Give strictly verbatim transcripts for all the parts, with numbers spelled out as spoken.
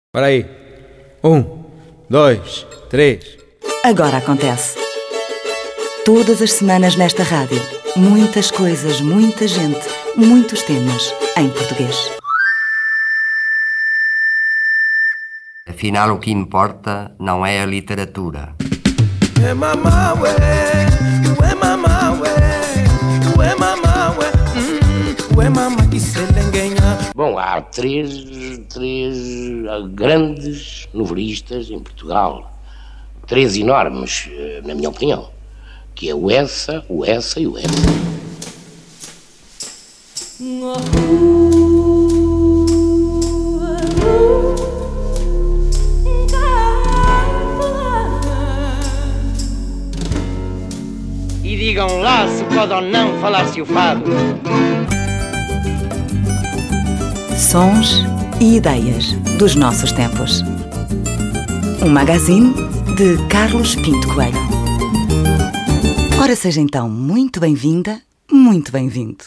Para aí. Um, dois, três. Agora acontece. Todas as semanas nesta rádio. Muitas coisas, muita gente, muitos temas em português. Afinal, o que importa não é a literatura. É mamá, ué, ué mamá, ué, ué mamá, ué, hum, ué mamá, isso é lenguenha. Bom, há três, três grandes novelistas em Portugal. Três enormes, na minha opinião. Que é o Essa, o Essa e o Essa. E digam lá se pode ou não falar-se o fado. Sons e ideias dos nossos tempos. Um magazine de Carlos Pinto Coelho. Ora, seja então muito bem-vinda, muito bem-vindo.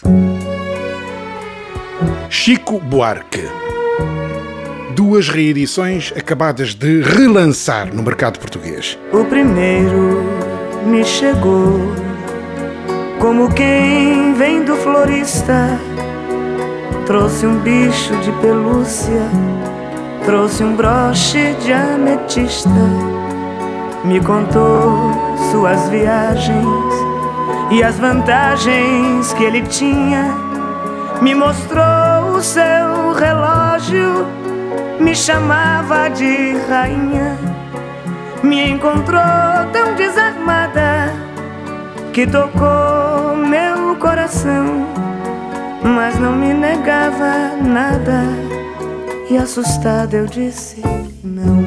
Chico Buarque. Duas reedições acabadas de relançar no mercado português. O primeiro me chegou como quem vem do florista. Trouxe um bicho de pelúcia, trouxe um broche de ametista. Me contou suas viagens e as vantagens que ele tinha. Me mostrou o seu relógio, me chamava de rainha. Me encontrou tão desarmada que tocou meu coração, mas não me negava nada. E assustada eu disse não.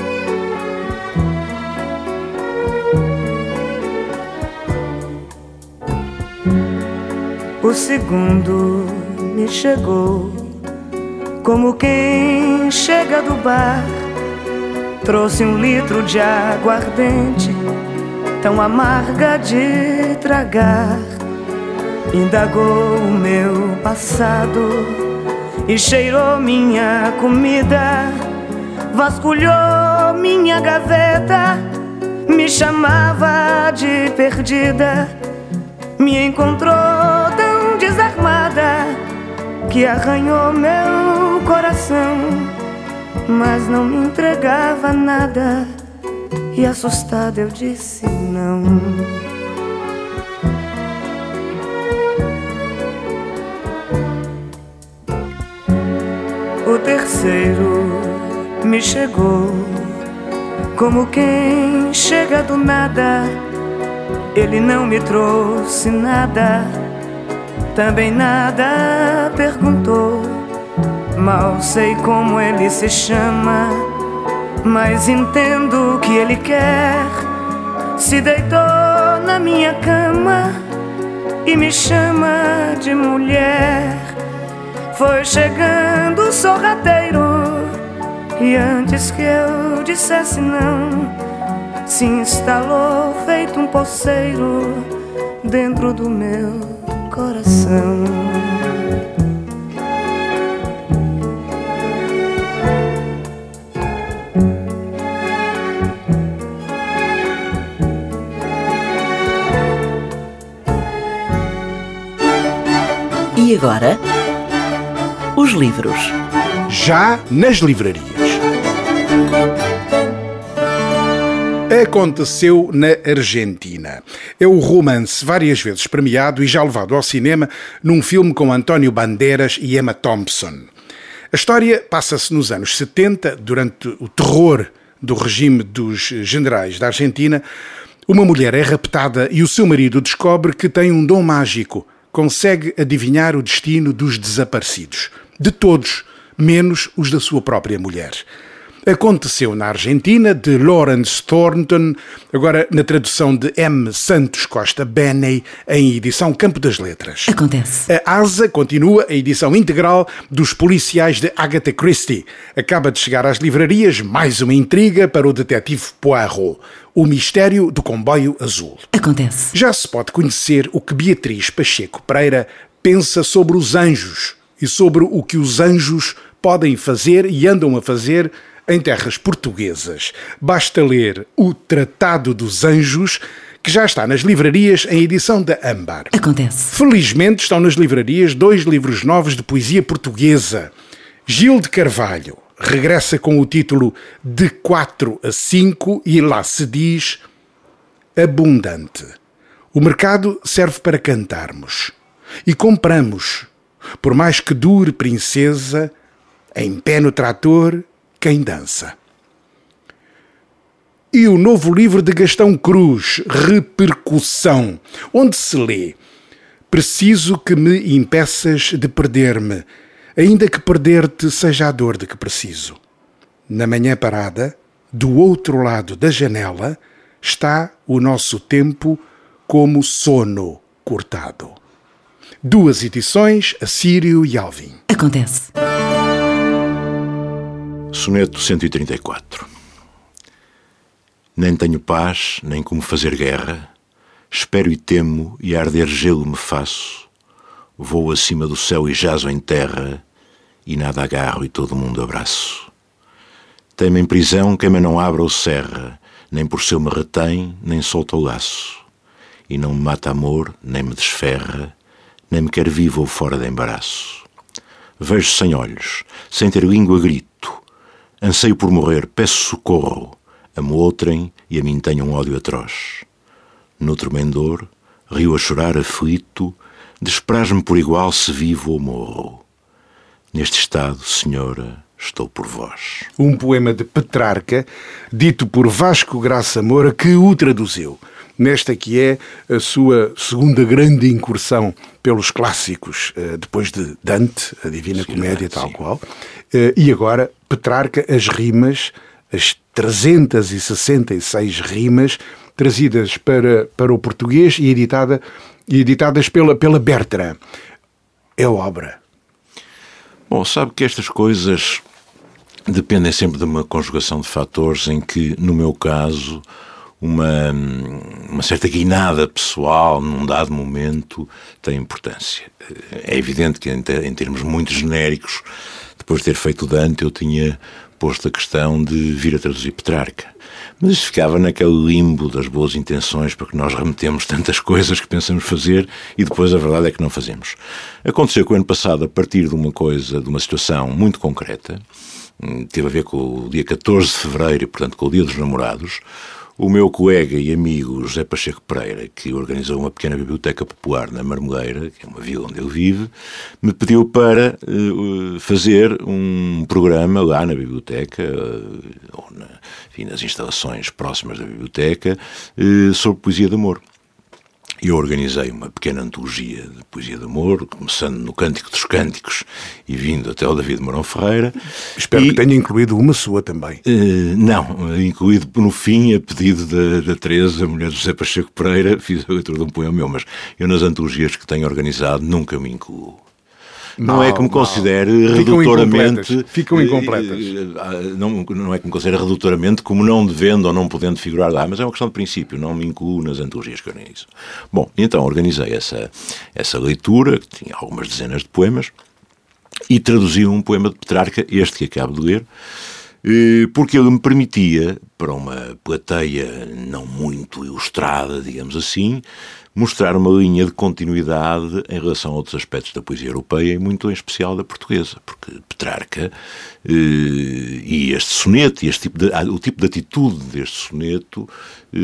O segundo me chegou como quem chega do bar. Trouxe um litro de aguardente, tão amarga de tragar. Indagou o meu passado e cheirou minha comida. Vasculhou minha gaveta, me chamava de perdida. Me encontrou tão desarmada que arranhou meu coração, mas não me entregava nada. E assustada eu disse não. O terceiro me chegou como quem chega do nada. Ele não me trouxe nada, também nada perguntou. Mal sei como ele se chama, mas entendo o que ele quer. Se deitou na minha cama e me chama de mulher. Foi chegando o sorrateiro e antes que eu dissesse não, se instalou feito um poceiro dentro do meu coração. E agora, os livros. Já nas livrarias. Aconteceu na Argentina. É o romance várias vezes premiado e já levado ao cinema num filme com António Banderas e Emma Thompson. A história passa-se nos anos setenta, durante o terror do regime dos generais da Argentina. Uma mulher é raptada e o seu marido descobre que tem um dom mágico. Consegue adivinhar o destino dos desaparecidos. De todos, menos os da sua própria mulher. Aconteceu na Argentina, de Lawrence Thornton, agora na tradução de M. Santos Costa Beney, em edição Campo das Letras. Acontece. A Asa continua a edição integral dos policiais de Agatha Christie. Acaba de chegar às livrarias mais uma intriga para o detetive Poirot. O mistério do comboio azul. Acontece. Já se pode conhecer o que Beatriz Pacheco Pereira pensa sobre os anjos e sobre o que os anjos podem fazer e andam a fazer em terras portuguesas. Basta ler o Tratado dos Anjos, que já está nas livrarias em edição da Âmbar. Acontece. Felizmente estão nas livrarias dois livros novos de poesia portuguesa. Gil de Carvalho regressa com o título De quatro a cinco e lá se diz Abundante. O mercado serve para cantarmos. E compramos. Por mais que dure, princesa, em pé no trator, quem dança. E o novo livro de Gastão Cruz, Repercussão, onde se lê: preciso que me impeças de perder-me, ainda que perder-te seja a dor de que preciso. Na manhã parada, do outro lado da janela, está o nosso tempo como sono cortado. Duas edições, Assírio e Alvim. Acontece. Soneto cento e trinta e quatro. Nem tenho paz, nem como fazer guerra. Espero e temo, e a arder gelo me faço. Vou acima do céu e jazo em terra, e nada agarro e todo mundo abraço. Temo em prisão quem me não abra ou serra, nem por seu me retém, nem solta o laço. E não me mata amor, nem me desferra, nem me quer vivo ou fora de embaraço. Vejo sem olhos, sem ter língua grito. Anseio por morrer, peço socorro. Amo outrem e a mim tenho um ódio atroz. No tremendor, rio a chorar aflito, despraz-me por igual se vivo ou morro. Neste estado, senhora, estou por vós. Um poema de Petrarca, dito por Vasco Graça Moura, que o traduziu. Nesta que é a sua segunda grande incursão pelos clássicos, depois de Dante, a Divina sim, Comédia, tal sim. qual. E agora, Petrarca, as rimas, as trezentas e sessenta e seis rimas, trazidas para, para o português e, editada, e editadas pela, pela Bertrand. É obra. Bom, sabe que estas coisas dependem sempre de uma conjugação de fatores em que, no meu caso, uma, uma certa guinada pessoal num dado momento tem importância. É evidente que em, ter, em termos muito genéricos, depois de ter feito o Dante, eu tinha posto a questão de vir a traduzir Petrarca. Mas isso ficava naquele limbo das boas intenções, porque nós remetemos tantas coisas que pensamos fazer e depois a verdade é que não fazemos. Aconteceu que o ano passado, a partir de uma coisa, de uma situação muito concreta, teve a ver com o dia catorze de fevereiro, portanto com o Dia dos Namorados, o meu colega e amigo José Pacheco Pereira, que organizou uma pequena biblioteca popular na Marmoleira, que é uma vila onde ele vive, me pediu para uh, fazer um programa lá na biblioteca, uh, ou na, enfim, nas instalações próximas da biblioteca, uh, sobre poesia de amor. Eu organizei uma pequena antologia de poesia de amor, começando no Cântico dos Cânticos e vindo até o David Mourão Ferreira. Espero e, que tenha incluído uma sua também. Uh, não, incluído no fim, a pedido da, da Teresa, a mulher de José Pacheco Pereira, fiz a leitura de um poema meu, mas eu nas antologias que tenho organizado nunca me incluo. Não, não é que me considere não. redutoramente... Ficam incompletas. Não, não é que me considere redutoramente como não devendo ou não podendo figurar lá, mas é uma questão de princípio, não me incluo nas antologias que organizo. Bom, então organizei essa, essa leitura, que tinha algumas dezenas de poemas, e traduzi um poema de Petrarca, este que acabo de ler, porque ele me permitia, para uma plateia não muito ilustrada, digamos assim, mostrar uma linha de continuidade em relação a outros aspectos da poesia europeia e muito em especial da portuguesa, porque Petrarca eh, e este soneto, e este tipo de, o tipo de atitude deste soneto, eh,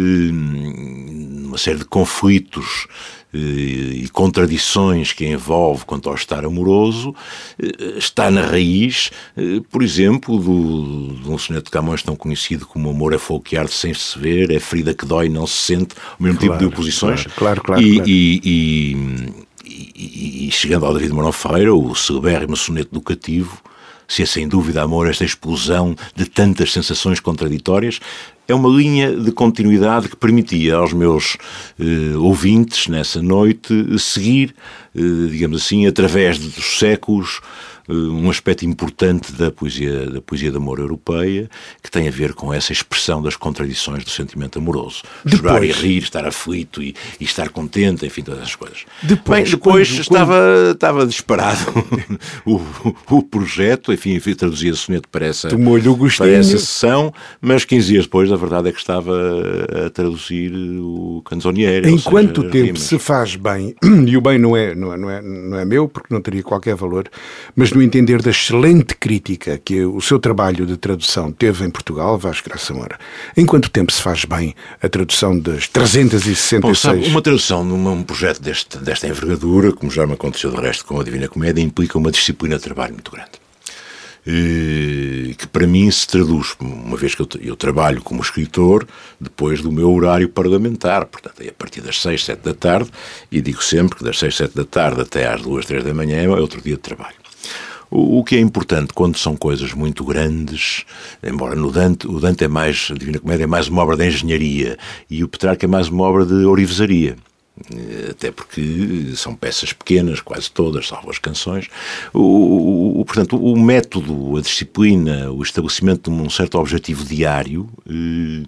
uma série de conflitos eh, e contradições que envolve quanto ao estar amoroso, eh, está na raiz, eh, por exemplo, do, de um soneto de Camões tão conhecido como Amor é fogo que arde sem se ver, é ferida que dói não se sente, o mesmo claro, tipo de oposições. Claro, claro. Claro, e, claro. E, e, e, e chegando ao David Mourão Ferreira, o celebérrimo soneto do Cativo, se é sem dúvida amor esta explosão de tantas sensações contraditórias, é uma linha de continuidade que permitia aos meus eh, ouvintes nessa noite seguir, eh, digamos assim, através dos séculos, um aspecto importante da poesia, da poesia de amor europeia, que tem a ver com essa expressão das contradições do sentimento amoroso. Depois, chorar e rir, estar aflito e, e estar contente, enfim, todas essas coisas. Depois, Bem, depois quando, estava, quando... estava disparado o, o projeto, enfim, enfim traduzia soneto para essa, para essa sessão, mas quinze dias depois, a verdade é que estava a traduzir o Canzoniere. Em quanto seja, tempo rimas. se faz bem, e o bem não é, não, é, não, é, não é meu, porque não teria qualquer valor, mas no entender da excelente crítica que o seu trabalho de tradução teve em Portugal, Vasco Graça Moura, em quanto tempo se faz bem a tradução das trezentas e sessenta e seis? Bom, sabe, uma tradução num projeto deste, desta envergadura, como já me aconteceu de resto com a Divina Comédia, implica uma disciplina de trabalho muito grande. Que para mim se traduz, uma vez que eu, eu trabalho como escritor, depois do meu horário parlamentar, portanto, é a partir das seis, sete da tarde, e digo sempre que das seis, sete da tarde até às duas, três da manhã é outro dia de trabalho. O, o que é importante quando são coisas muito grandes, embora no Dante, o Dante é mais, a Divina Comédia é mais uma obra de engenharia, e o Petrarca é mais uma obra de ourivesaria. Até porque são peças pequenas, quase todas, salvo as canções. O, o, portanto, o método, a disciplina, o estabelecimento de um certo objetivo diário eh,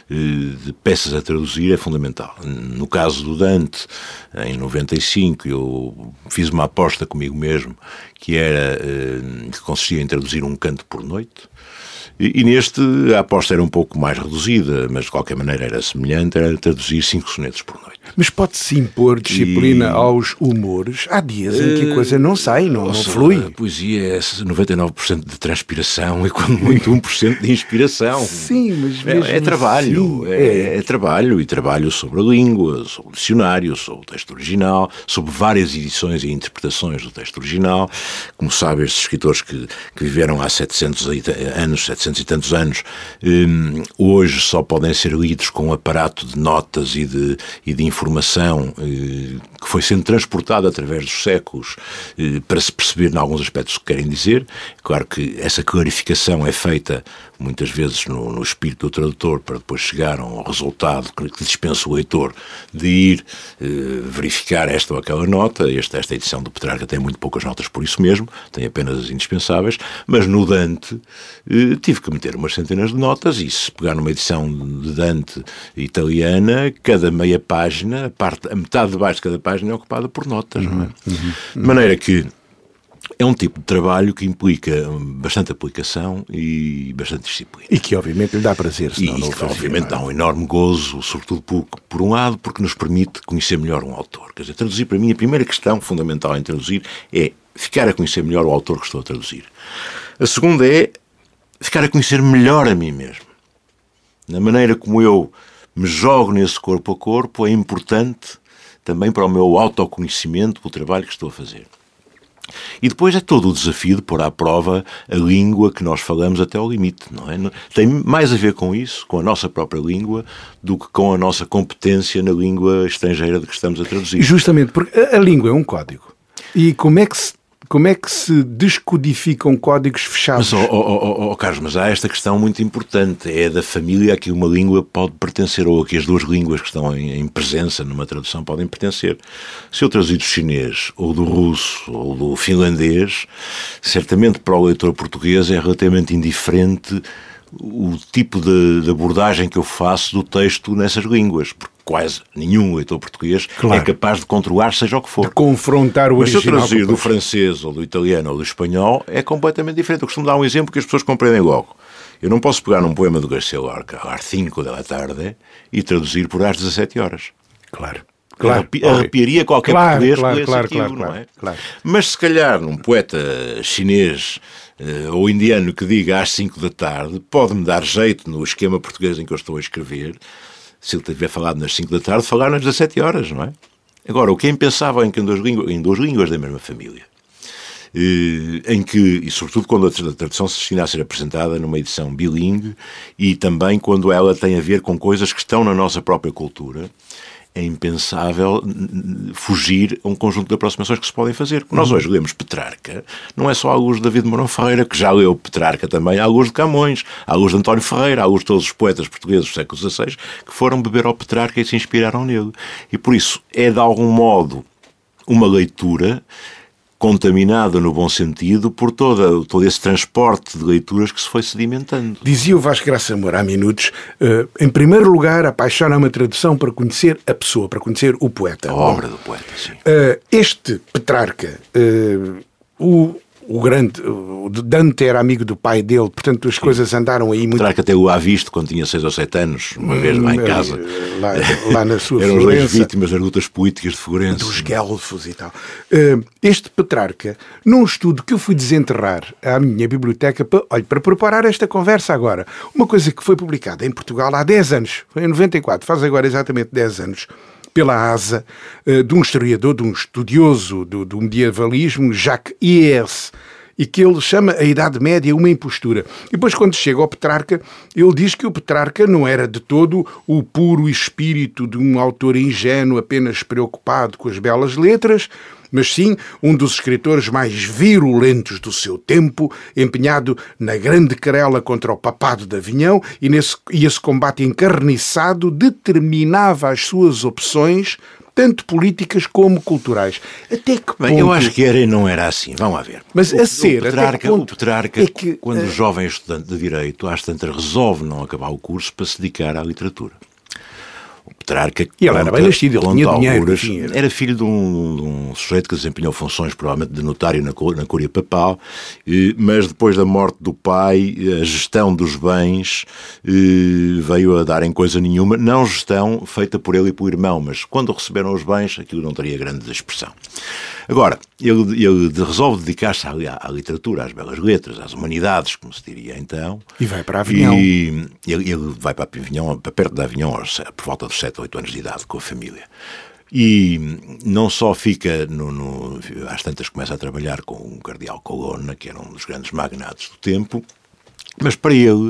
de peças a traduzir é fundamental. No caso do Dante, em noventa e cinco, eu fiz uma aposta comigo mesmo, que era eh, que consistia em traduzir um canto por noite. E, e neste a aposta era um pouco mais reduzida, mas de qualquer maneira era semelhante, era traduzir cinco sonetos por noite. Mas pode-se impor disciplina e... aos humores? Há dias em que a coisa não sai, não, não flui. A poesia é noventa e nove por cento de transpiração e quando muito um por cento de inspiração. Sim, mas mesmo é, é trabalho, assim, é, é. é trabalho e trabalho sobre a língua, sobre o dicionário, sobre o texto original, sobre várias edições e interpretações do texto original. Como sabe, estes escritores que, que viveram há setecentos anos, setecentos e tantos anos, um, hoje só podem ser lidos com um aparato de notas e de, e de informação eh, que foi sendo transportada através dos séculos eh, para se perceber em alguns aspectos o que querem dizer. Claro que essa clarificação é feita muitas vezes no, no espírito do tradutor para depois chegar ao resultado que, que dispensa o leitor de ir eh, verificar esta ou aquela nota. Esta, esta edição do Petrarca tem muito poucas notas por isso mesmo, tem apenas as indispensáveis, mas no Dante eh, tive que meter umas centenas de notas e se pegar numa edição de Dante italiana, cada meia página, a, parte, a metade de baixo de cada página é ocupada por notas, uhum, não é? Uhum, de maneira que é um tipo de trabalho que implica bastante aplicação e bastante disciplina. E que obviamente lhe dá prazer. E que fazia, obviamente dá um enorme gozo, sobretudo por, por um lado, porque nos permite conhecer melhor um autor. Quer dizer, traduzir para mim, a primeira questão fundamental em traduzir é ficar a conhecer melhor o autor que estou a traduzir. A segunda é ficar a conhecer melhor a mim mesmo. Na maneira como eu me jogo nesse corpo a corpo é importante também para o meu autoconhecimento do trabalho que estou a fazer. E depois é todo o desafio de pôr à prova a língua que nós falamos até ao limite, não é? Tem mais a ver com isso, com a nossa própria língua, do que com a nossa competência na língua estrangeira de que estamos a traduzir. Justamente, porque a, a língua é um código. E como é que se Como é que se descodificam códigos fechados? Mas, oh, oh, oh, oh, Carlos, mas há esta questão muito importante. É da família a que uma língua pode pertencer, ou a que as duas línguas que estão em, em presença numa tradução podem pertencer. Se eu traduzir do chinês, ou do russo, ou do finlandês, certamente para o leitor português é relativamente indiferente o tipo de, de abordagem que eu faço do texto nessas línguas, porque quase nenhum leitor português claro. é capaz de controlar seja o que for. De confrontar o Mas original. Mas se eu traduzir do francês, ou do italiano, ou do espanhol, é completamente diferente. Eu costumo dar um exemplo que as pessoas compreendem logo. Eu não posso pegar num poema do Garcia Lorca, às cinco da tarde, e traduzir por às dezassete horas. Claro. Claro, Arrepi- arrepiaria qualquer claro, português claro, que lesse claro, aquilo, claro, não claro, é? Claro. Mas se calhar num poeta chinês uh, ou indiano que diga às cinco da tarde, pode-me dar jeito no esquema português em que eu estou a escrever, se ele tiver falado nas cinco da tarde, falar nas dezessete horas, não é? Agora, o que é impensável em, que em, duas, línguas, em duas línguas da mesma família, uh, em que, e sobretudo quando a tradução se destina a ser apresentada numa edição bilingue e também quando ela tem a ver com coisas que estão na nossa própria cultura, é impensável fugir a um conjunto de aproximações que se podem fazer. Nós hoje lemos Petrarca, não é só à luz de David Mourão Ferreira, que já leu Petrarca também, à luz de Camões, à luz de António Ferreira, à luz de todos os poetas portugueses do século dezasseis, que foram beber ao Petrarca e se inspiraram nele. E por isso é, de algum modo, uma leitura contaminada no bom sentido por toda, todo esse transporte de leituras que se foi sedimentando. Dizia o Vasco Graça Moura há minutos, uh, em primeiro lugar, apaixona-me a tradução para conhecer a pessoa, para conhecer o poeta. A obra do poeta, sim. Uh, este Petrarca, uh, o... O grande, o Dante era amigo do pai dele, portanto as Sim. coisas andaram aí muito... Petrarca até o há visto quando tinha seis ou sete anos, uma vez lá em casa. Lá, lá na sua Eram Florença. as vítimas das lutas políticas de Florença. Dos guelfos e tal. Este Petrarca, num estudo que eu fui desenterrar à minha biblioteca, para, olha, para preparar esta conversa agora, uma coisa que foi publicada em Portugal há dez anos, foi em noventa e quatro, faz agora exatamente dez anos, pela asa de um historiador, de um estudioso do, do medievalismo, Jacques Mies, e que ele chama a Idade Média uma impostura. E depois, quando chega ao Petrarca, ele diz que o Petrarca não era de todo o puro espírito de um autor ingênuo, apenas preocupado com as belas letras, mas sim um dos escritores mais virulentos do seu tempo, empenhado na grande querela contra o papado de Avignon, e, nesse, e esse combate encarniçado determinava as suas opções, tanto políticas como culturais. Até que ponto... Bem, eu acho que era e não era assim. Vamos lá ver. Mas o, a ser, o Petrarca, até que ponto o Petrarca é que, quando uh... jovem estudante de Direito, às tantas resolve não acabar o curso para se dedicar à literatura. O Petrarca, e ele era bem nascido, ele tinha dinheiro. Alguras, era. era filho de um, de um sujeito que desempenhou funções provavelmente de notário na, na Cúria Papal, mas depois da morte do pai, a gestão dos bens veio a dar em coisa nenhuma, não gestão feita por ele e pelo irmão, mas quando receberam os bens, aquilo não teria grande expressão. Agora, ele, ele resolve dedicar-se à, à literatura, às belas letras, às humanidades, como se diria então. E vai para Avignon. E ele, ele vai para Avignon, para perto de Avignon, por volta dos sete, oito anos de idade, com a família. E não só fica, no, no, às tantas começa a trabalhar com o cardeal Colonna, que era um dos grandes magnatos do tempo, mas para ele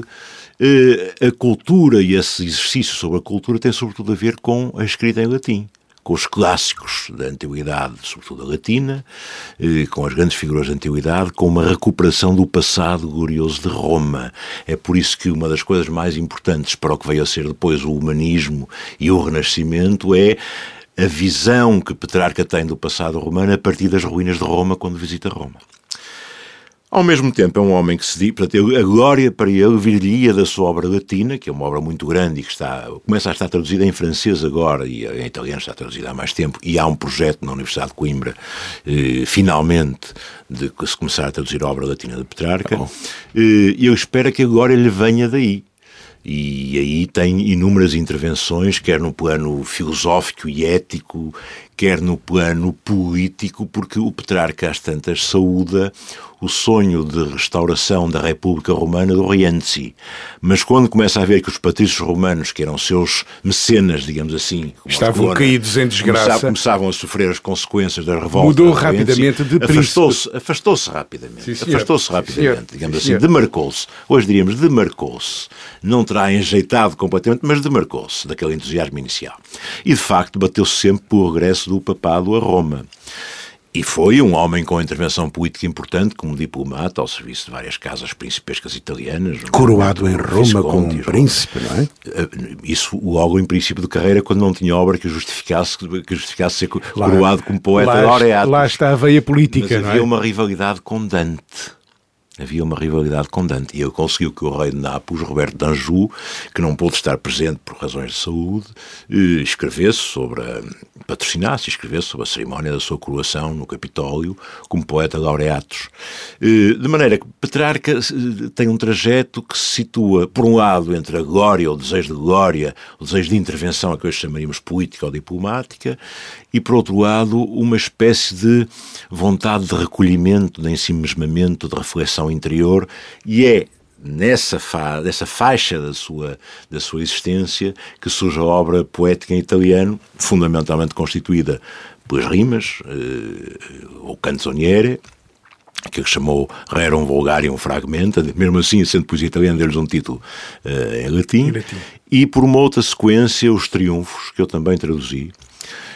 a cultura e esse exercício sobre a cultura tem sobretudo a ver com a escrita em latim, com os clássicos da antiguidade, sobretudo a latina, com as grandes figuras da antiguidade, com uma recuperação do passado glorioso de Roma. É por isso que uma das coisas mais importantes para o que veio a ser depois o humanismo e o Renascimento é a visão que Petrarca tem do passado romano a partir das ruínas de Roma quando visita Roma. Ao mesmo tempo é um homem que se diz, portanto, a glória para ele viria da sua obra latina, que é uma obra muito grande e que está, começa a estar traduzida em francês agora e em italiano está traduzida há mais tempo, e há um projeto na Universidade de Coimbra, eh, finalmente, de se começar a traduzir a obra latina de Petrarca, e eh, eu espero que a glória lhe venha daí. E aí tem inúmeras intervenções, quer no plano filosófico e ético, quer no plano político, porque o Petrarca às tantas saúda o sonho de restauração da República Romana do Rienzi. Mas quando começa a ver que os patrícios romanos, que eram seus mecenas, digamos assim, estavam caídos em desgraça, começavam a sofrer as consequências da revolta, mudou rapidamente de príncipe. Afastou-se, afastou-se rapidamente, Sim, afastou-se rapidamente, Sim, digamos Sim, assim, demarcou-se. Hoje diríamos demarcou-se. Não terá enjeitado completamente, mas demarcou-se daquele entusiasmo inicial. E, de facto, bateu-se sempre pelo regresso do papado a Roma. E foi um homem com intervenção política importante, como diplomata, ao serviço de várias casas principescas italianas. Coroado em Roma como um príncipe, não é? Isso logo em princípio de carreira, quando não tinha obra que justificasse, que justificasse ser lá, coroado como poeta lá, laureado. Lá está a veia política, Mas não havia é? uma rivalidade com Dante. Havia uma rivalidade com Dante, e ele conseguiu que o rei de Nápoles, Roberto de Anjou, que não pôde estar presente por razões de saúde, escrevesse sobre a, patrocinasse e escrevesse sobre a cerimónia da sua coroação no Capitólio como poeta laureatus. De maneira que Petrarca tem um trajeto que se situa, por um lado, entre a glória, o desejo de glória, o desejo de intervenção, a que hoje chamaríamos política ou diplomática, e, por outro lado, uma espécie de vontade de recolhimento, de ensimismamento, de reflexão interior, e é nessa, fa nessa faixa da sua, da sua existência que surge a obra poética em italiano, fundamentalmente constituída pelas rimas, eh, o canzoniere, que ele chamou Rerum Vulgarium Fragmenta, mesmo assim, sendo poesia italiana, deu-lhes um título uh, em latim, em latim, e por uma outra sequência, os triunfos, que eu também traduzi,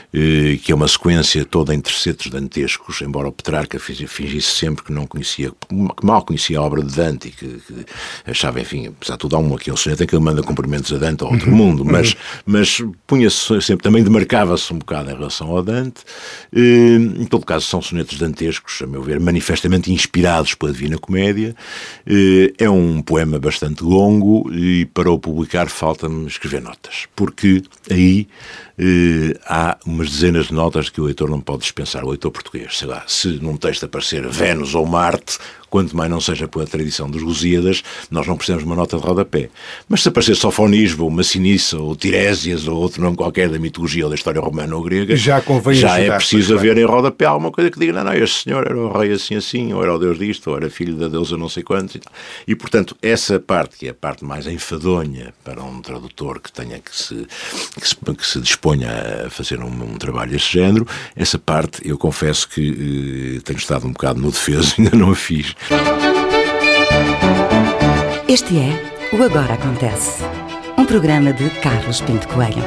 que é uma sequência toda em tercetos dantescos, embora o Petrarca fingisse sempre que não conhecia, que mal conhecia a obra de Dante e que, que achava, enfim, apesar de tudo, há um aquele soneto em que ele manda cumprimentos a Dante ao outro mundo, mas, mas punha-se sempre, também demarcava-se um bocado em relação ao Dante. Em todo caso, são sonetos dantescos, a meu ver, manifestamente inspirados pela Divina Comédia. É um poema bastante longo e para o publicar falta-me escrever notas, porque aí Uh, há umas dezenas de notas que o leitor não pode dispensar, o leitor português. Sei lá, se num texto aparecer Vênus ou Marte, quanto mais não seja pela tradição dos Lusíadas, nós não precisamos de uma nota de rodapé. Mas se aparecer Sofonisba, ou Massinissa, ou Tirésias, ou outro nome qualquer da mitologia ou da história romana ou grega, já, convém já ajudar, é preciso haver em rodapé alguma coisa que diga, não, não, este senhor era o rei assim assim, ou era o deus disto, ou era filho da deusa não sei quantos. E, e portanto, essa parte, que é a parte mais enfadonha para um tradutor que tenha que se, que se, que se disponha a fazer um, um trabalho desse género, essa parte eu confesso que eh, tenho estado um bocado no defeso, ainda não a fiz. Este é o Agora Acontece, um programa de Carlos Pinto Coelho.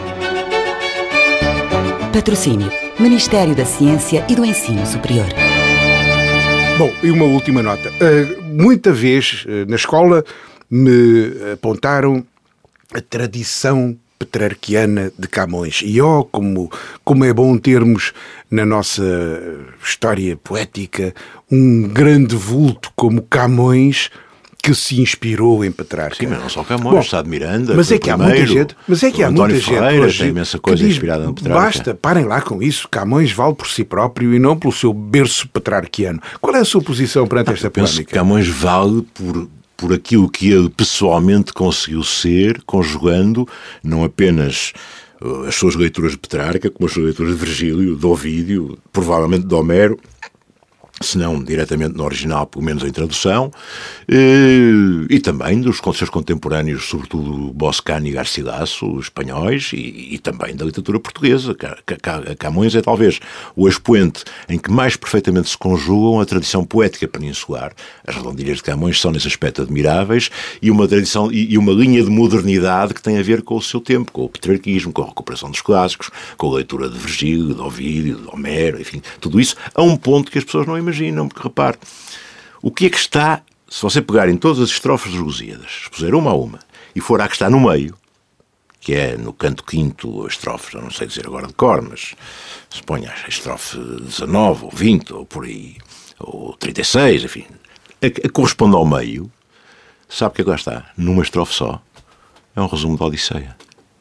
Patrocínio: Ministério da Ciência e do Ensino Superior. Bom, e uma última nota. Uh, muita vez uh, na escola me apontaram a tradição petrarquiana de Camões. E ó, como, como é bom termos na nossa história poética um grande vulto como Camões, que se inspirou em Petrarca. Sim, mas não só Camões, Sá de Miranda, mas é que há primeiro, muita gente, mas é que há António muita Ferreira, gente hoje tem imensa coisa que diz, inspirada em Petrarca. Basta, parem lá com isso. Camões vale por si próprio e não pelo seu berço petrarquiano. Qual é a sua posição perante ah, esta penso polémica? Que Camões vale por por aquilo que ele pessoalmente conseguiu ser, conjugando não apenas uh, as suas leituras de Petrarca, como as suas leituras de Virgílio, de Ovídio, provavelmente de Homero, se não diretamente no original, pelo menos em tradução, e, e também dos seus contemporâneos, sobretudo Boscani e Garcilaso, espanhóis, e, e também da literatura portuguesa. Camões é talvez o expoente em que mais perfeitamente se conjugam a tradição poética peninsular. As redondilhas de Camões são, nesse aspecto, admiráveis, e uma tradição e uma linha de modernidade que tem a ver com o seu tempo, com o petrarquismo, com a recuperação dos clássicos, com a leitura de Virgílio, de Ovídio, de Homero, enfim, tudo isso a um ponto que as pessoas não imaginam. Imaginam, porque repare, o que é que está, se você pegar em todas as estrofes dos Lusíadas, expuser uma a uma, e for à que está no meio, que é no canto quinto, a estrofe, eu não sei dizer agora de cor, mas se põe a estrofe dezanove, ou vinte, ou por aí, ou trinta e seis, enfim, a que corresponde ao meio, sabe o que é que lá está? Numa estrofe só. É um resumo da Odisseia.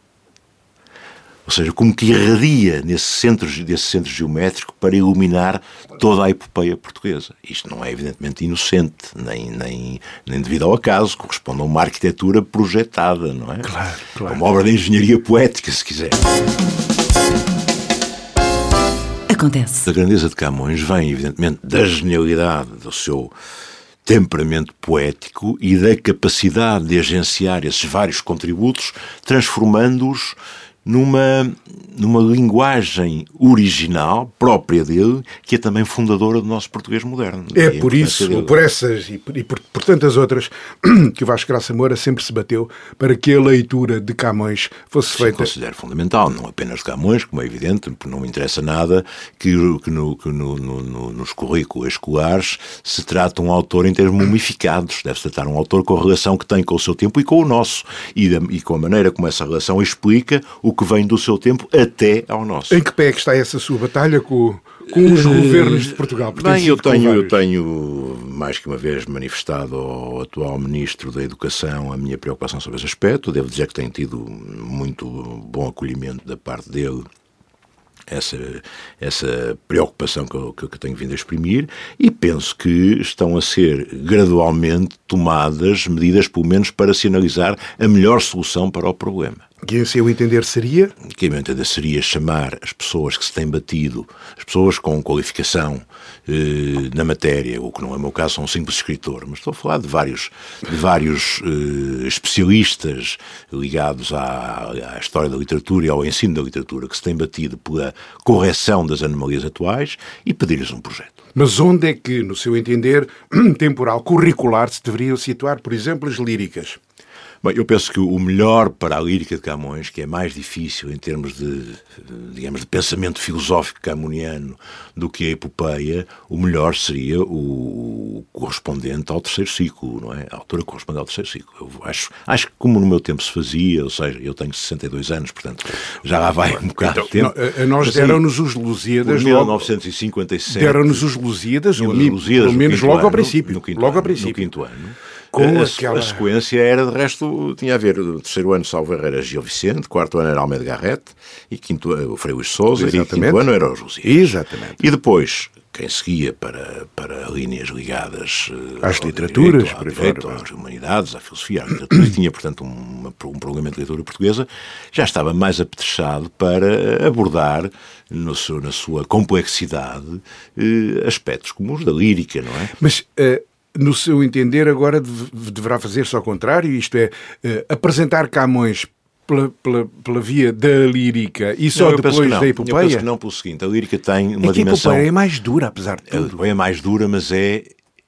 Ou seja, como que irradia nesse centro, desse centro geométrico para iluminar toda a epopeia portuguesa. Isto não é evidentemente inocente, nem, nem, nem devido ao acaso, corresponde a uma arquitetura projetada, não é? Claro, claro. Uma obra de engenharia poética, se quiser. Acontece. A grandeza de Camões vem, evidentemente, da genialidade do seu temperamento poético e da capacidade de agenciar esses vários contributos, transformando-os numa, numa linguagem original, própria dele, que é também fundadora do nosso português moderno. É por isso, dele. por essas e por, e por, por tantas outras, que o Vasco Graça Moura sempre se bateu para que a leitura de Camões fosse Sim, feita. Considero fundamental, não apenas de Camões, como é evidente, porque não me interessa nada que, que, no, que no, no, no, nos currículos escolares se trate um autor em termos mumificados. Deve-se tratar um autor com a relação que tem com o seu tempo e com o nosso, e, da, e com a maneira como essa relação explica o que vem do seu tempo até ao nosso. Em que pé é que está essa sua batalha com, com os uh, governos de Portugal? Bem, eu tenho, eu tenho mais que uma vez manifestado ao atual Ministro da Educação a minha preocupação sobre esse aspecto. Devo dizer que tenho tido muito bom acolhimento da parte dele, essa, essa preocupação que eu, que eu tenho vindo a exprimir, e penso que estão a ser gradualmente tomadas medidas, pelo menos, para se analisar a melhor solução para o problema. Que, a seu entender, seria? Que, a meu entender, seria chamar as pessoas que se têm batido, as pessoas com qualificação eh, na matéria, o que não é o meu caso, sou um simples escritor, mas estou a falar de vários, de vários eh, especialistas ligados à, à história da literatura e ao ensino da literatura, que se têm batido pela correção das anomalias atuais, e pedir-lhes um projeto. Mas onde é que, no seu entender, temporal, curricular, se deveriam situar, por exemplo, as líricas? Bem, eu penso que o melhor para a lírica de Camões, que é mais difícil em termos de, digamos, de pensamento filosófico camoniano do que a epopeia, o melhor seria o correspondente ao terceiro ciclo, não é? A altura corresponde ao terceiro ciclo. Eu acho, acho que como no meu tempo se fazia, ou seja, eu tenho sessenta e dois anos, portanto, já lá vai um bocado então, de tempo. A nós deram-nos os Lusíadas. Em mil novecentos e cinquenta e sete. Deram-nos os Lusíadas, Os Lusíadas pelo menos logo ano, ao princípio. No quinto logo ano, ao princípio. No quinto ano. Com a, aquela... a sequência era, de resto, tinha a ver, o terceiro ano, salvo erro, era Gil Vicente, quarto ano era Almeida Garrett, e quinto ano, o Frei Luís de Sousa, e quinto ano era os Lusíadas. Exatamente. E depois, quem seguia para, para linhas ligadas às ao literaturas, direito, ao direito, às humanidades, à filosofia, à literatura, e tinha, portanto, um, um prolongamento de literatura portuguesa, já estava mais apetrechado para abordar, no seu, na sua complexidade, eh, aspectos comuns da lírica, não é? Mas... Uh... No seu entender, agora deverá fazer-se ao contrário, isto é, uh, apresentar Camões pela, pela, pela via da lírica e só não, depois da epopeia? Eu penso que não, pelo seguinte, a lírica tem uma é que dimensão... A epopeia é mais dura, apesar de tudo. A epopeia é mais dura, mas é,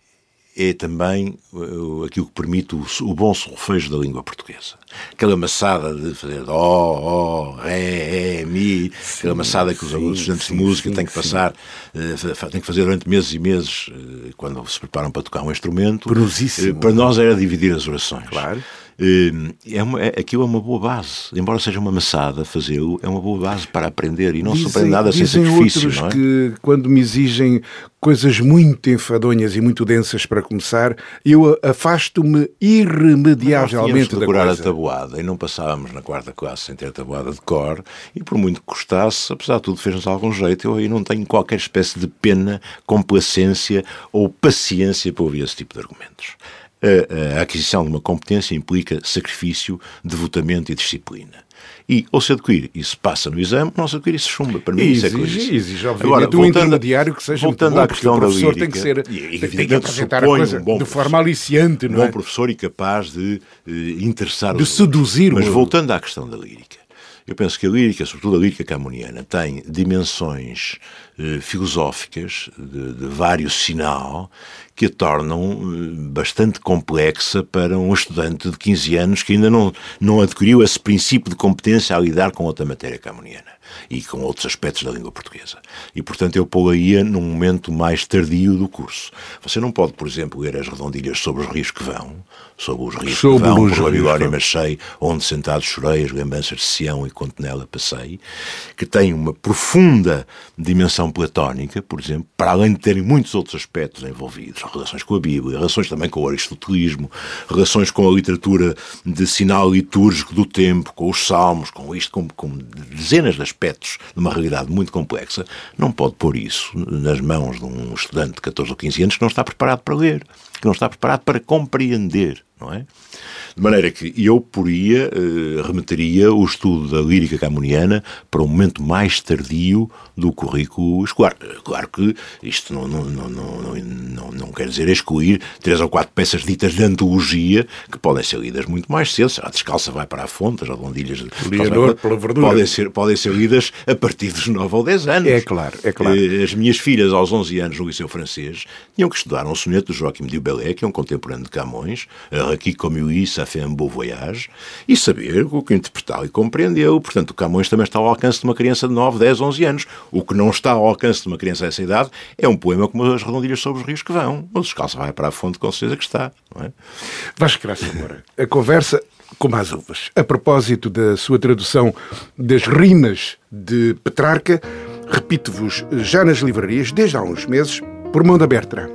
é também uh, aquilo que permite o, o bom solfejo da língua portuguesa. Aquela maçada de fazer dó, ó, ré, é, mi, sim, aquela maçada que os sim, estudantes sim, de música sim, têm que passar, uh, têm que fazer durante meses e meses, uh, quando se preparam para tocar um instrumento. Uh, para nós era dividir as orações. Claro. Uh, é uma, é, aquilo é uma boa base. Embora seja uma maçada fazê-lo, é uma boa base para aprender e não dizem, se aprende nada sem sacrifício. Dizem outros não é? Que quando me exigem coisas muito enfadonhas e muito densas para começar, eu afasto-me irremediavelmente da coisa. A tabuada, e não passávamos na quarta classe sem ter tabuada de cor, e por muito que custasse, apesar de tudo fez-nos algum jeito. Eu aí não tenho qualquer espécie de pena, complacência ou paciência para ouvir esse tipo de argumentos. A, a aquisição de uma competência implica sacrifício, devotamento e disciplina. E, ou se adquirir, isso passa no exame, não se adquirir, isso chumba. Para mim, isso é coisa. Exige, exige, obviamente, Agora, um intermediário que seja voltando muito bom, à questão o professor da lírica, tem que ser, e, tem, tem que apresentar a coisa um de forma aliciante, não é? Um bom professor e capaz de uh, interessar de os seduzir outros. o Mas voltando à questão da lírica, eu penso que a lírica, sobretudo a lírica camoniana, tem dimensões eh, filosóficas de, de vários sinal que a tornam eh, bastante complexa para um estudante de quinze anos que ainda não, não adquiriu esse princípio de competência a lidar com outra matéria camoniana e com outros aspectos da língua portuguesa. E, portanto, eu pô-la-ia num momento mais tardio do curso. Você não pode, por exemplo, ler as redondilhas sobre os rios que vão, sobre os rios sobre que vão, por Babilónia marchei, onde sentado chorei, as lembanças de Sião e quanto nela passei, que tem uma profunda dimensão platónica, por exemplo, para além de terem muitos outros aspectos envolvidos, relações com a Bíblia, relações também com o aristotelismo, relações com a literatura de sinal litúrgico do tempo, com os salmos, com isto, com, com dezenas de aspectos de uma realidade muito complexa. Não pode pôr isso nas mãos de um estudante de catorze ou quinze anos que não está preparado para ler, que não está preparado para compreender, não é? De maneira que eu poria, eh, remeteria o estudo da lírica camoniana para um momento mais tardio do currículo escolar. Claro que isto não, não, não, não, não, não quer dizer excluir três ou quatro peças ditas de antologia que podem ser lidas muito mais cedo. A Descalça vai para a fonte, as redondilhas de Leonor pela verdura. Podem ser, podem ser lidas a partir dos nove ou dez anos. É claro, é claro. As minhas filhas, aos onze anos, no Liceu Francês, tinham que estudar um soneto de Joaquim de Bellay, que é um contemporâneo de Camões, Aqui comme lui, ça fait un beau voyage, e saber o que interpretá-lo e compreendeu. Portanto, o Camões também está ao alcance de uma criança de nove, dez, onze anos. O que não está ao alcance de uma criança dessa idade é um poema como as redondilhas sobre os rios que vão. O Descalça vai para a fonte, com certeza que está, não é? Vasco Graça Moura, a conversa como as uvas. A propósito da sua tradução das rimas de Petrarca, repito-vos, já nas livrarias, desde há uns meses, por mão da Bertrand.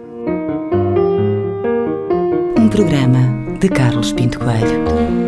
Um programa de Carlos Pinto Coelho.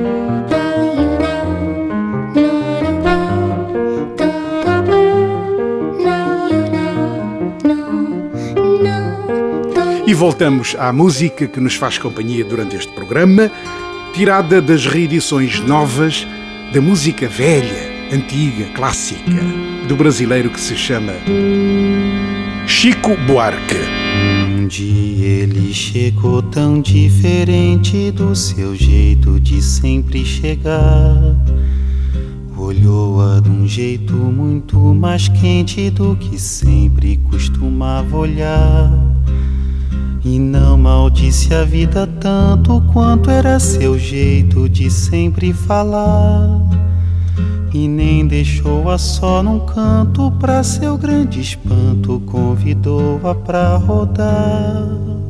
E voltamos à música que nos faz companhia durante este programa, tirada das reedições novas da música velha, antiga, clássica, do brasileiro que se chama Chico Buarque. Um dia ele chegou tão diferente do seu jeito de sempre chegar. Olhou-a de um jeito muito mais quente do que sempre costumava olhar. e não maldisse a vida tanto quanto era seu jeito de sempre falar. E nem deixou-a só num canto, pra seu grande espanto convidou-a pra rodar.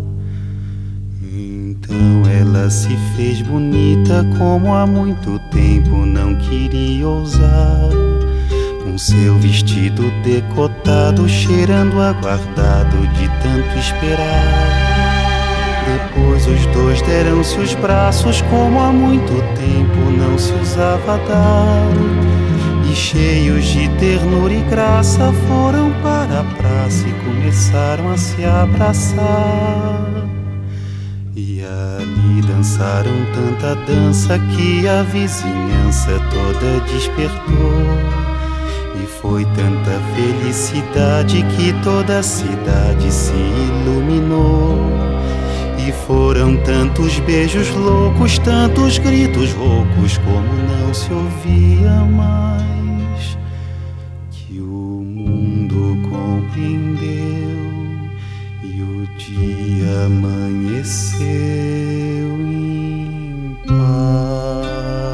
Então ela se fez bonita como há muito tempo não queria ousar, com seu vestido decotado cheirando aguardado de tanto esperar. Depois os dois deram-se os braços como há muito tempo não se usava dar, e cheios de ternura e graça foram para a praça e começaram a se abraçar. E ali dançaram tanta dança que a vizinhança toda despertou, e foi tanta felicidade que toda a cidade se iluminou. E foram tantos beijos loucos, tantos gritos roucos, como não se ouvia mais, que o mundo compreendeu e o dia amanheceu em paz.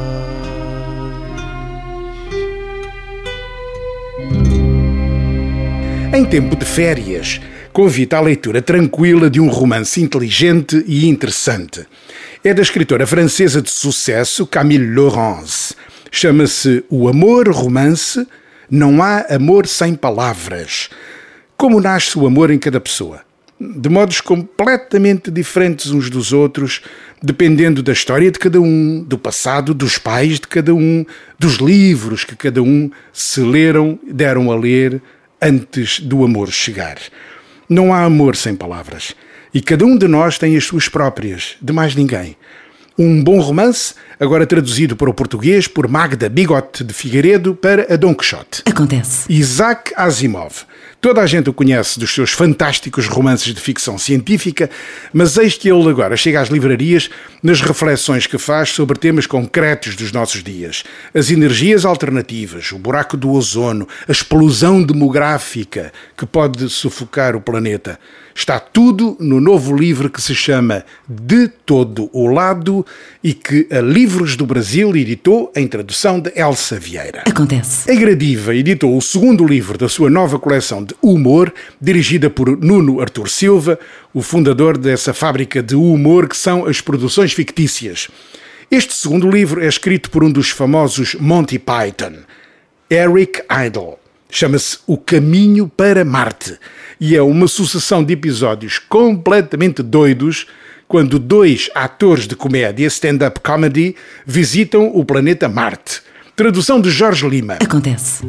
Em tempo de férias, convida à leitura tranquila de um romance inteligente e interessante. É da escritora francesa de sucesso Camille Laurence. Chama-se O Amor Romance, Não Há Amor Sem Palavras. Como nasce o amor em cada pessoa? De modos completamente diferentes uns dos outros, dependendo da história de cada um, do passado dos pais de cada um, dos livros que cada um se leram, deram a ler antes do amor chegar. Não há amor sem palavras. E cada um de nós tem as suas próprias, de mais ninguém. Um bom romance, agora traduzido para o português por Magda Bigote de Figueiredo para a Dom Quixote. Acontece. Isaac Asimov. Toda a gente o conhece dos seus fantásticos romances de ficção científica, mas eis que ele agora chega às livrarias nas reflexões que faz sobre temas concretos dos nossos dias. As energias alternativas, o buraco do ozono, a explosão demográfica que pode sufocar o planeta. Está tudo no novo livro que se chama De Todo o Lado e que a Livros do Brasil editou em tradução de Elsa Vieira. Acontece. A Gradiva editou o segundo livro da sua nova coleção de humor, dirigida por Nuno Artur Silva, o fundador dessa fábrica de humor que são as produções fictícias. Este segundo livro é escrito por um dos famosos Monty Python, Eric Idle. Chama-se O Caminho para Marte e é uma sucessão de episódios completamente doidos quando dois atores de comédia, stand-up comedy, visitam o planeta Marte. Tradução de Jorge Lima. Acontece.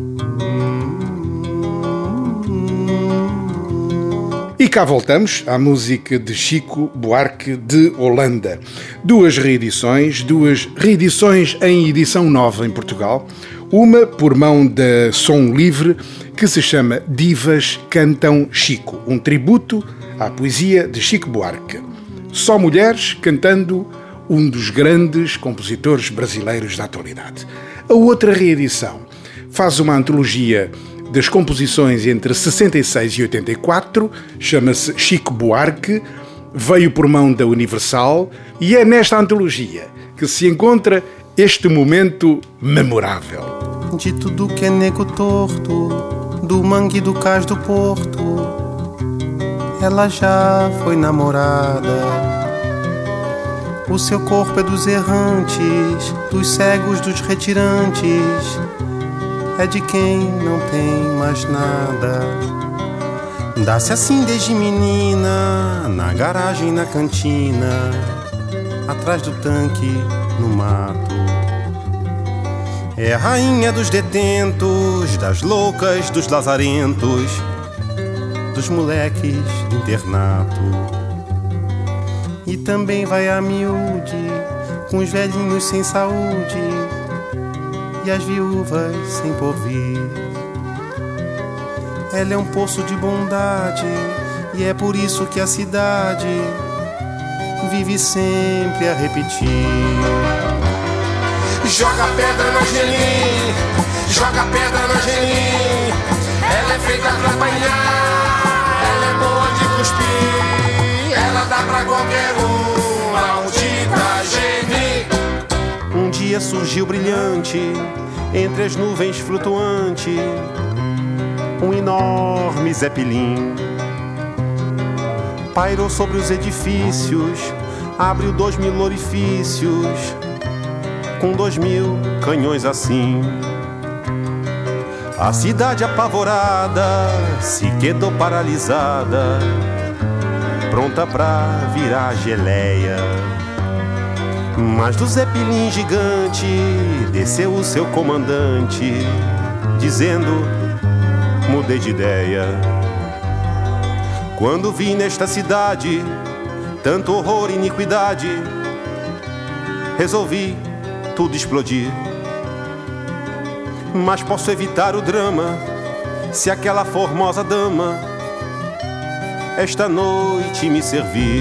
E cá voltamos à música de Chico Buarque de Holanda. Duas reedições, duas reedições em edição nova em Portugal. Uma por mão da Som Livre, que se chama Divas Cantam Chico, um tributo à poesia de Chico Buarque. Só mulheres cantando um dos grandes compositores brasileiros da atualidade. A outra reedição faz uma antologia das composições entre sessenta e seis e oitenta e quatro, chama-se Chico Buarque, veio por mão da Universal e é nesta antologia que se encontra este momento memorável. De tudo que é nego torto, do mangue do cais do porto, ela já foi namorada. O seu corpo é dos errantes, dos cegos, dos retirantes, é de quem não tem mais nada. Dá-se assim desde menina, na garagem, na cantina, atrás do tanque, no mato. É a rainha dos detentos, das loucas, dos lazarentos, dos moleques de internato. E também vai a miúde, com os velhinhos sem saúde e as viúvas sem porvir. Ela é um poço de bondade e é por isso que a cidade vive sempre a repetir. Joga pedra na Angelim, joga pedra na Angelim. Ela é feita pra apanhar, ela é boa de cuspir. Ela pra qualquer um, maldita genie. Um dia surgiu brilhante, entre as nuvens flutuante, um enorme zeppelin. Pairou sobre os edifícios, abriu dois mil orifícios, com dois mil canhões assim. A cidade apavorada se quedou paralisada, pronta pra virar geleia. Mas do zeppelin gigante desceu o seu comandante, dizendo: mudei de ideia. Quando vi nesta cidade tanto horror e iniquidade, resolvi tudo explodir. Mas posso evitar o drama se aquela formosa dama esta noite me servir.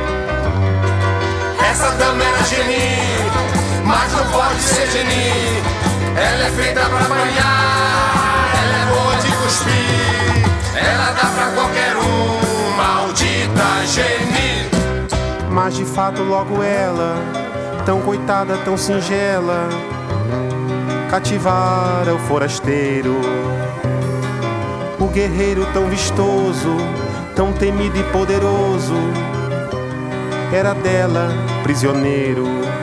Essa dama era genie, mas não pode ser genie. Ela é feita pra apanhar, ela é boa de cuspir. Ela dá pra qualquer um, maldita genie. Mas de fato logo ela, tão coitada, tão singela, cativara o forasteiro. O guerreiro tão vistoso, tão temido e poderoso, era dela prisioneiro.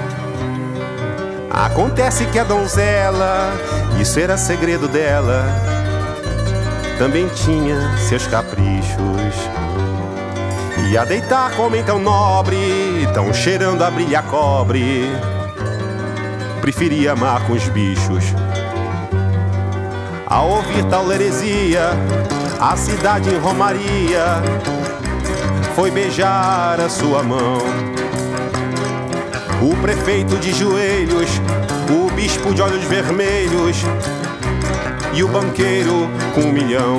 Acontece que a donzela, isso era segredo dela, também tinha seus caprichos. E a deitar com homem tão nobre, tão cheirando a brilha cobre, preferia amar com os bichos. Ao ouvir tal heresia, a cidade em romaria foi beijar a sua mão. O prefeito de joelhos, o bispo de olhos vermelhos e o banqueiro com um milhão.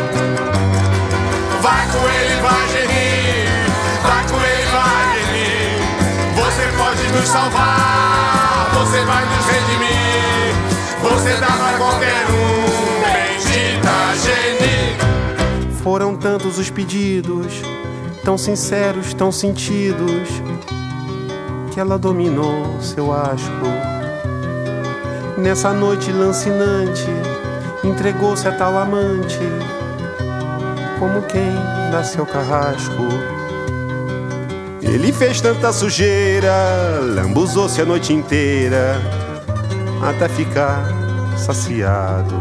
Vai com ele, vai genie, vai com ele, vai genie. Você pode nos salvar, você vai nos redimir. Você dá pra qualquer um, bendita genie. Foram tantos os pedidos, tão sinceros, tão sentidos, que ela dominou seu asco. Nessa noite lancinante, entregou-se a tal amante, como quem dá seu carrasco. Ele fez tanta sujeira, lambuzou-se a noite inteira, até ficar saciado.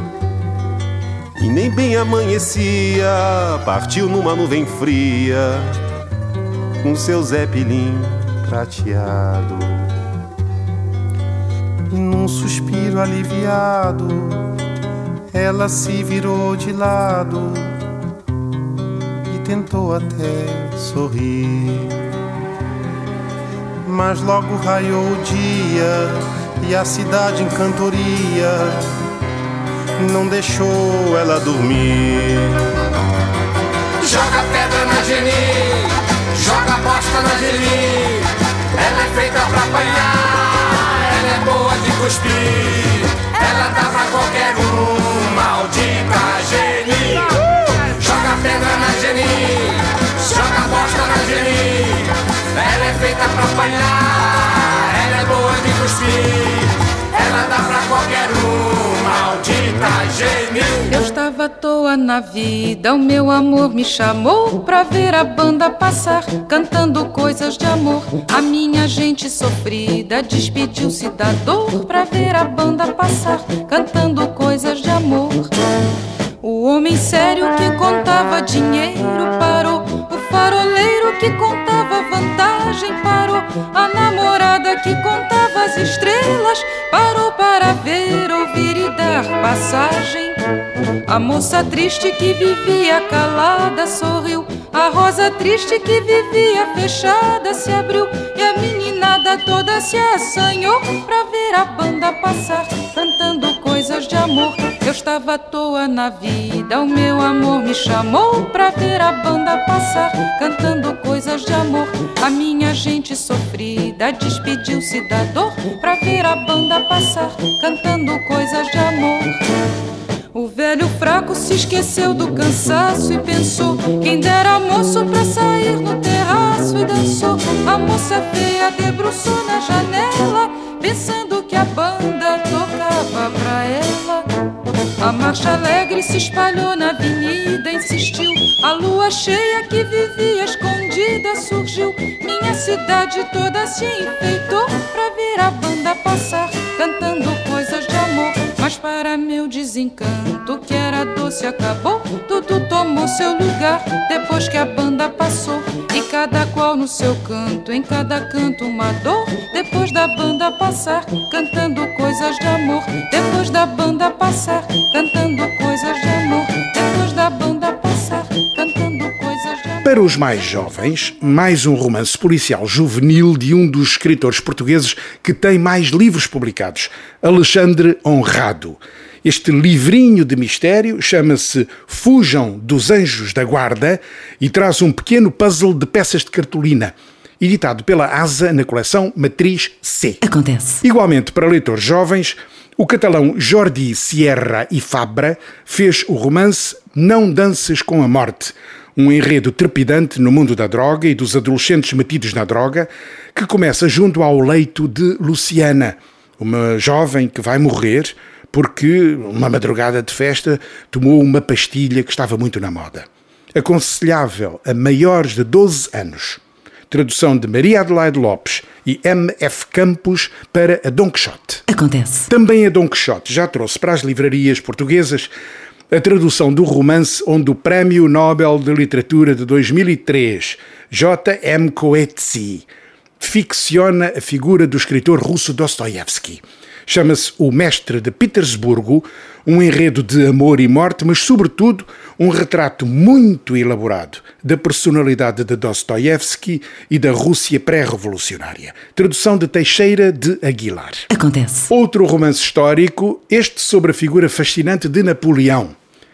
E nem bem amanhecia, partiu numa nuvem fria, com seu zeppelin prateado. E num suspiro aliviado, ela se virou de lado e tentou até sorrir. Mas logo raiou o dia e a cidade em cantoria não deixou ela dormir. Joga pedra na genie, joga bosta na genie. Ela é feita pra apanhar, ela é boa de cuspir. Ela dá pra qualquer um, maldita genie. Joga pedra na genie, joga bosta na genie. Ela é feita pra apanhar, ela é boa de cuspir. Ela dá pra qualquer um, maldita genie. Eu estava à toa na vida, o meu amor me chamou pra ver a banda passar, cantando coisas de amor. A minha gente sofrida despediu-se da dor pra ver a banda passar, cantando coisas de amor. O homem sério que contava dinheiro parou, o faroleiro que contava vantagem parou, a namorada que contava as estrelas parou para ver, ouvir e dar passagem. A moça triste que vivia calada sorriu, a rosa triste que vivia fechada se abriu, e a meninada toda se assanhou pra ver a banda passar, cantando coisas de amor. Eu estava à toa na vida, o meu amor me chamou pra ver a banda passar, cantando coisas de amor. A minha gente sofrida despediu-se da dor pra ver a banda passar, cantando coisas de amor. O velho fraco se esqueceu do cansaço e pensou: quem dera moço pra sair no terraço, e dançou. A moça feia debruçou na janela, pensando que a banda tocava pra ela. A marcha alegre se espalhou na avenida, insistiu. A lua cheia que vivia escondida surgiu. Minha cidade toda se enfeitou pra ver a banda passar, cantando coisas de amor. Mas para meu desencanto, o que era doce acabou. Tudo tomou seu lugar depois que a banda passou. E cada qual no seu canto, em cada canto uma dor. Depois da banda passar, cantando coisas de amor. Depois da banda passar, cantando coisas de amor. Depois da banda passar, cantando coisas de amor. Para os mais jovens, mais um romance policial juvenil de um dos escritores portugueses que tem mais livros publicados, Alexandre Honrado. Este livrinho de mistério chama-se Fujam dos Anjos da Guarda e traz um pequeno puzzle de peças de cartolina, editado pela Asa na coleção Matriz C. Acontece. Igualmente, para leitores jovens, o catalão Jordi Sierra e Fabra fez o romance Não Dances com a Morte, um enredo trepidante no mundo da droga e dos adolescentes metidos na droga, que começa junto ao leito de Luciana, uma jovem que vai morrer porque, uma madrugada de festa, tomou uma pastilha que estava muito na moda. Aconselhável a maiores de doze anos. Tradução de Maria Adelaide Lopes e M F Campos para a Dom Quixote. Acontece. Também a Dom Quixote já trouxe para as livrarias portuguesas a tradução do romance onde o Prémio Nobel de Literatura de dois mil e três, J M Coetzee, ficciona a figura do escritor russo Dostoiévski. Chama-se O Mestre de Petersburgo, um enredo de amor e morte, mas, sobretudo, um retrato muito elaborado da personalidade de Dostoiévski e da Rússia pré-revolucionária. Tradução de Teixeira de Aguilar. Acontece. Outro romance histórico, este sobre a figura fascinante de Napoleão,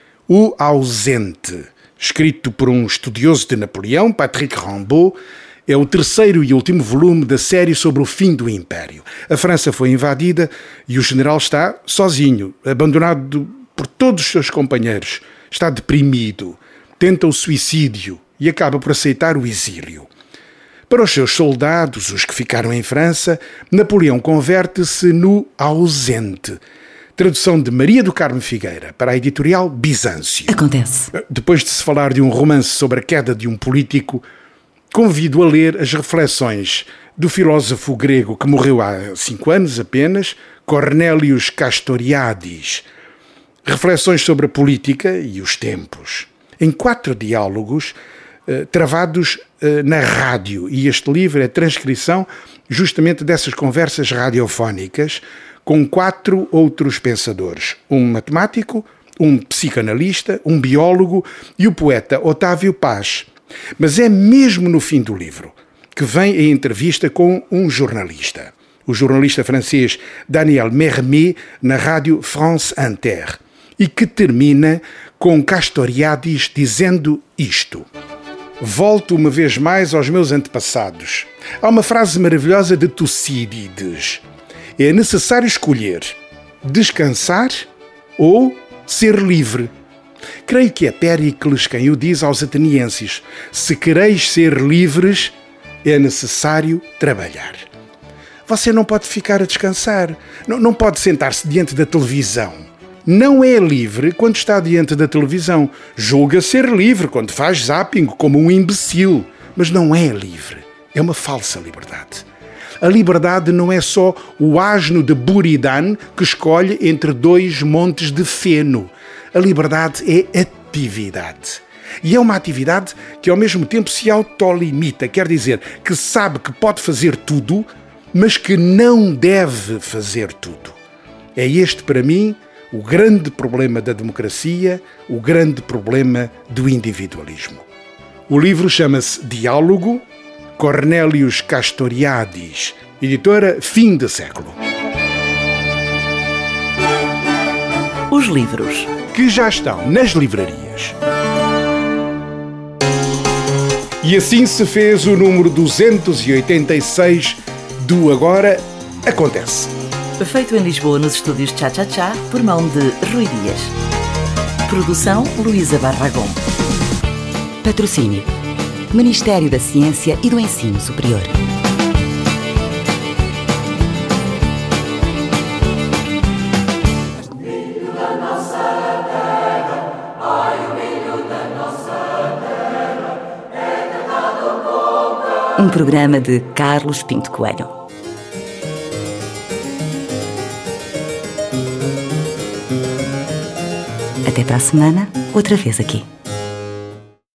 O Ausente, escrito por um estudioso de Napoleão, Patrick Rimbaud. É o terceiro e último volume da série sobre o fim do Império. A França foi invadida e o general está sozinho, abandonado por todos os seus companheiros. Está deprimido, tenta o suicídio e acaba por aceitar o exílio. Para os seus soldados, os que ficaram em França, Napoleão converte-se no ausente. Tradução de Maria do Carmo Figueira para a editorial Bizâncio. Acontece. Depois de se falar de um romance sobre a queda de um político, convido a ler as reflexões do filósofo grego que morreu há cinco anos apenas, Cornélios Castoriadis. Reflexões sobre a política e os tempos. Em quatro diálogos eh, travados eh, na rádio. E este livro é a transcrição justamente dessas conversas radiofónicas com quatro outros pensadores. Um matemático, um psicanalista, um biólogo e o poeta Otávio Paz. Mas é mesmo no fim do livro que vem a entrevista com um jornalista. O jornalista francês Daniel Mermet na rádio France Inter. E que termina com Castoriadis dizendo isto. Volto uma vez mais aos meus antepassados. Há uma frase maravilhosa de Tucídides. É necessário escolher descansar ou ser livre. Creio que é Péricles quem o diz aos atenienses. Se quereis ser livres, é necessário trabalhar. Você não pode ficar a descansar. Não, não pode sentar-se diante da televisão. Não é livre quando está diante da televisão. Julga ser livre quando faz zapping como um imbecil. Mas não é livre. É uma falsa liberdade. A liberdade não é só o asno de Buridan que escolhe entre dois montes de feno. A liberdade é atividade. E é uma atividade que ao mesmo tempo se autolimita, quer dizer, que sabe que pode fazer tudo, mas que não deve fazer tudo. É este, para mim, o grande problema da democracia, o grande problema do individualismo. O livro chama-se Diálogo, Cornélios Castoriadis, editora Fim de Século. Os livros que já estão nas livrarias. E assim se fez o número duzentos e oitenta e seis do Agora Acontece. Feito em Lisboa nos estúdios Tchá Tchá Tchá por mão de Rui Dias. Produção Luísa Barragão. Patrocínio Ministério da Ciência e do Ensino Superior. Um programa de Carlos Pinto Coelho. Até para a semana, outra vez aqui.